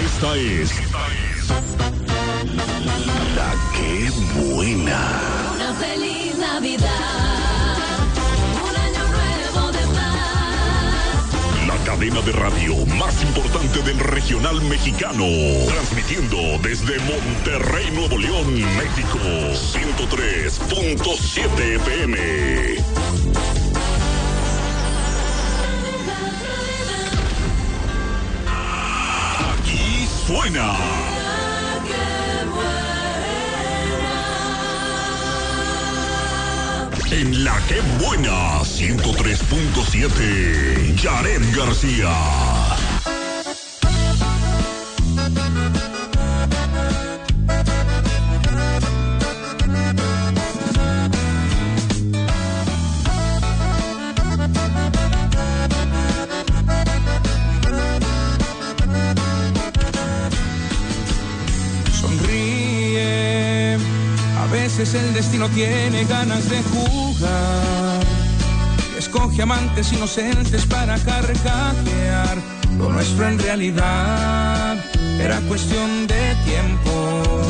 Esta es La Que Buena. Una feliz Navidad, un año nuevo de paz. La cadena de radio más importante del regional mexicano, transmitiendo desde Monterrey, Nuevo León, México, 103.7 FM. Aquí suena en La Que Buena, 103.7, Yaret García. Sonríe, a veces el destino tiene ganas de jugar. Escoge amantes inocentes para carcajear. Lo nuestro en realidad era cuestión de tiempo.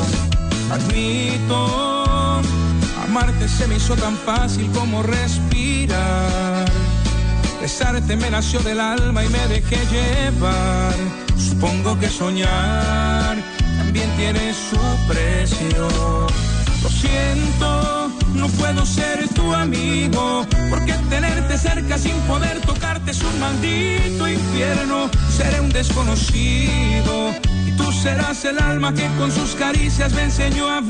Admito, amarte se me hizo tan fácil como respirar. Besarte me nació del alma y me dejé llevar. Supongo que soñar también tiene su precio. Lo siento, no puedo ser tu amigo, porque tenerte cerca sin poder tocarte es un maldito infierno. Seré un desconocido y tú serás el alma que con sus caricias me enseñó a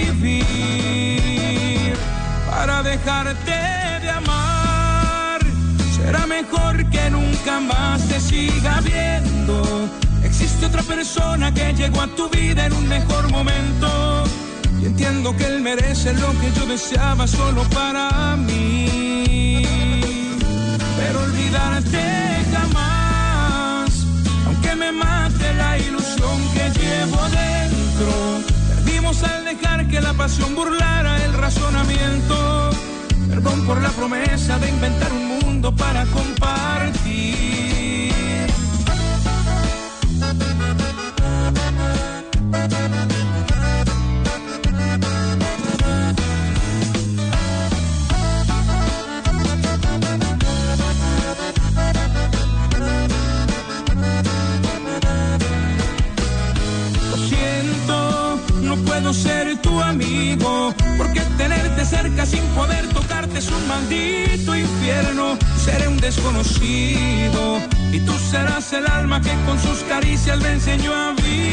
vivir. Para dejarte de amar, será mejor que nunca más te siga viendo. Existe otra persona que llegó a tu vida en un mejor momento. Y entiendo que él merece lo que yo deseaba solo para mí. Pero olvidarte jamás, aunque me mate la ilusión que llevo dentro. Perdimos al dejar que la pasión burlara el razonamiento. Perdón por la promesa de inventar un mundo para compartir. No puedo ser tu amigo, porque tenerte cerca sin poder tocarte es un maldito infierno. Seré un desconocido y tú serás el alma que con sus caricias me enseñó a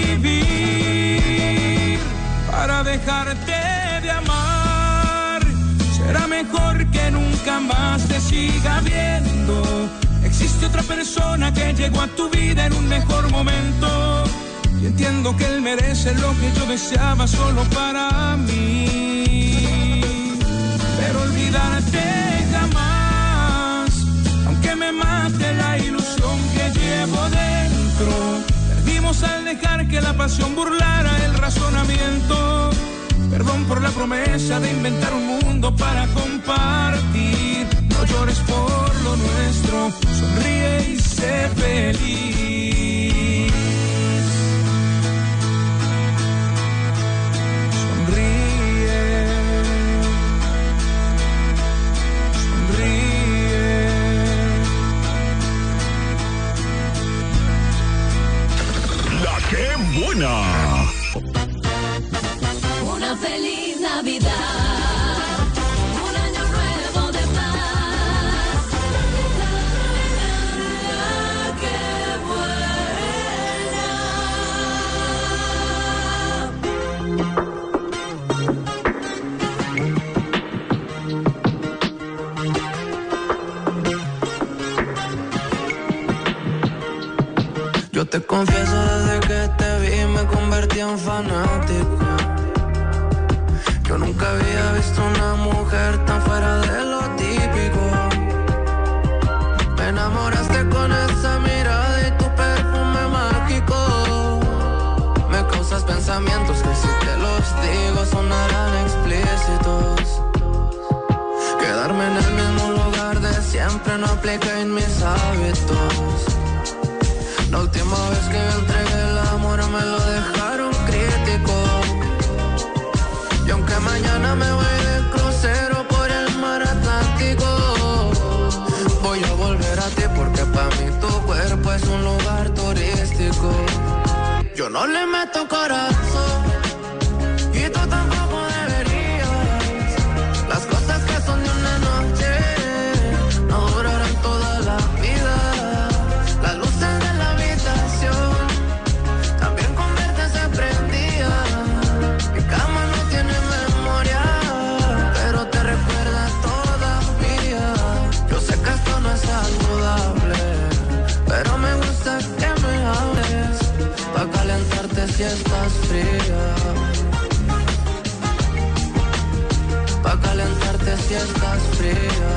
vivir. Para dejarte de amar, será mejor que nunca más te siga viendo. Existe otra persona que llegó a tu vida en un mejor momento. Y entiendo que él merece lo que yo deseaba solo para mí. Pero olvidarte jamás, aunque me mate la ilusión que llevo dentro. Perdimos al dejar que la pasión burlara el razonamiento. Perdón por la promesa de inventar un mundo para compartir. No llores por lo nuestro, sonríe y sé feliz. ¡Qué buena! Una feliz Navidad, un año nuevo de paz. ¡Qué buena! Yo te confieso desde que te vi me convertí en fanático. Yo nunca había visto una mujer tan fuera de lo típico. Me enamoraste con esa mirada y tu perfume mágico. Me causas pensamientos que si te los digo sonarán explícitos. Quedarme en el mismo lugar de siempre no aplica en mis hábitos. La última vez que yo entregué el amor me no le meto corazón y tú tampoco deberías. Las cosas que son de una noche no durarán toda la vida. Las luces de la habitación también con verte se prendían. Mi cama no tiene memoria, pero te recuerda todavía. Yo sé que esto no es saludable, pero me gusta que me hables pa' calentarte si estás fría. Pa' calentarte si estás fría.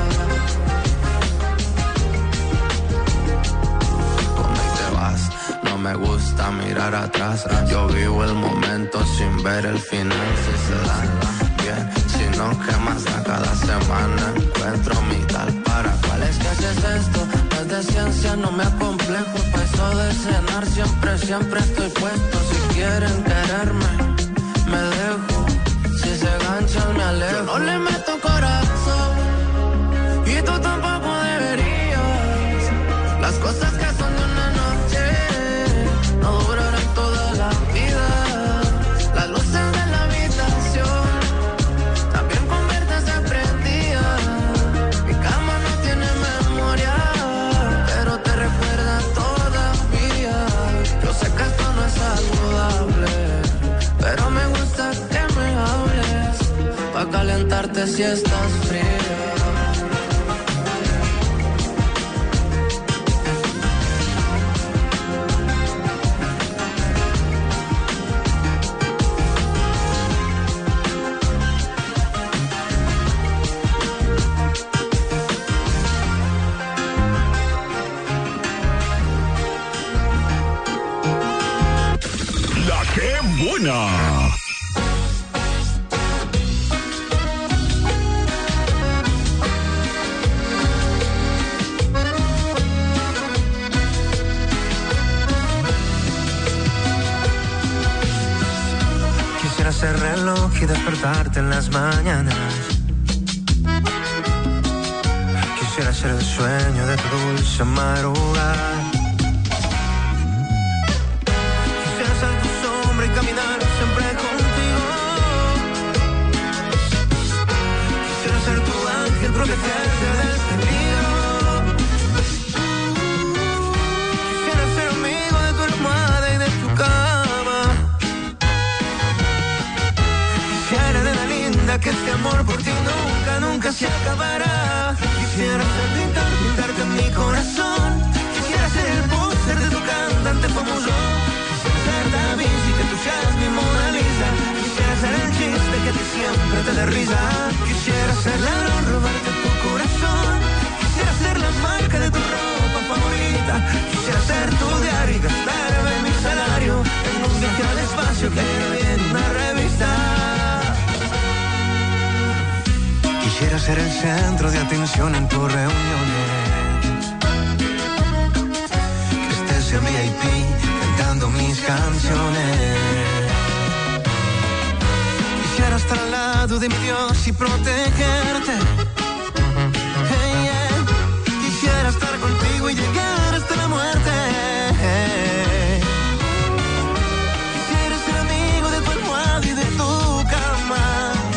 Come y te vas, no me gusta mirar atrás. Yo vivo el momento sin ver el final. Si se da bien, si no, ¿qué más da? Cada semana encuentro mi tal para. ¿Cuál es que haces esto? No es de ciencia, no me acomplejo. Pa' eso de cenar siempre estoy puesto. Si quieren quererme, me dejo. Si se ganchan me alejo. Yo no le meto corazón y tú tampoco deberías. Las cosas que son de una noche no durarán toda la vida. Las luces de la habitación también con verte se prendían. Mi cama no tiene memoria, pero te recuerda todavía. Yo sé que esto no es saludable, pero me gusta que me hables pa' calentarte si estás fría. La que buena. Quisiera ser reloj y despertarte en las mañanas. Quisiera ser el sueño de tu dulce madrugada. Quisiera ser tu sombra y caminar siempre contigo. Quisiera ser tu ángel, protegerte del peligro. Quisiera ser amigo de tu almohada y de tu cama. Quisiera de la linda que este amor por ti nunca se acabará. Quisiera ser pintarte en mi corazón. Quisiera ser el póster de tu cantante famoso. Quisiera ser Da Vinci, que tú seas mi Mona Lisa. Quisiera ser el chiste que a ti siempre te dé risa. Quisiera ser ladrón, robarte tu corazón. Quisiera ser la marca de tu ropa favorita. Quisiera ser tu diario y gastarme mi salario en un viaje al espacio que en una revista. Quisiera ser el centro de atención en tus reuniones. Que estés en VIP cantando mis canciones. Quisiera estar al lado de mi Dios y protegerte. Hey, yeah. Quisiera estar contigo y llegar hasta la muerte. Quisiera ser amigo de tu almohada y de tu cama.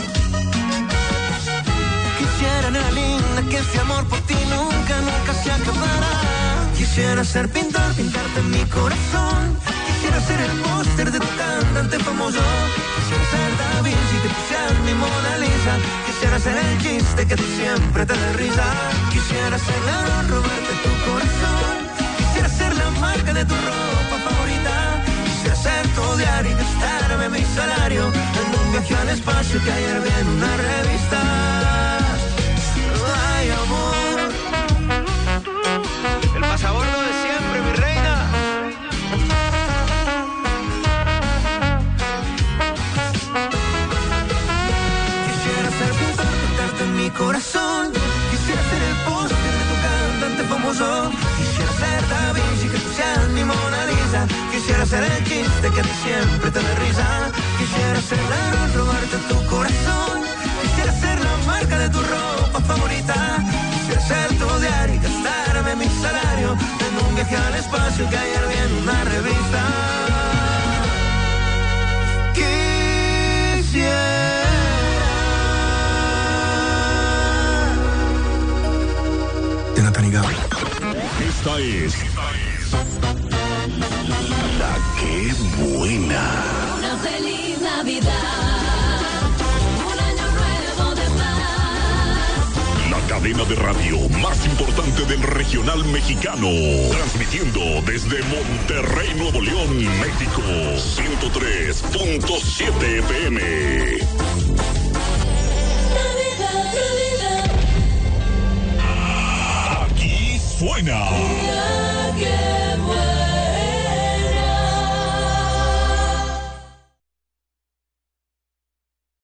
Quisiera nena linda que este amor por ti nunca se acabará. Quisiera ser pintarte en mi corazón. Quisiera ser el póster de tu cantante famoso. Quisiera ser Da Vinci, que tú seas mi Mona Lisa. Quisiera ser el chiste que a ti siempre te dé risa. Quisiera ser ladrón, robarte tu corazón. Quisiera ser la marca de tu ropa favorita. Quisiera ser tu diario y gastarme mi salario en un viaje al espacio que ayer vi en una revista. Ay, amor. El pasabordo de siempre, mi reina. Quisiera ser pintarte en mi corazón. Quisiera ser el póster de tu cantante famoso. Quisiera ser Da Vinci, que tú seas mi Mona Lisa. Quisiera ser el chiste que a ti siempre te dé risa. Quisiera ser ladrón, robarte tu corazón. Quisiera ser la marca de tu ropa favorita. Quisiera ser tu diario y gastarme mi salario en un viaje al espacio que ayer vi en una revista. es La Que Buena. Una feliz Navidad, un año nuevo de paz. La cadena de radio más importante del regional mexicano. Transmitiendo desde Monterrey, Nuevo León, México. 103.7 FM. Navidad, Navidad. Aquí suena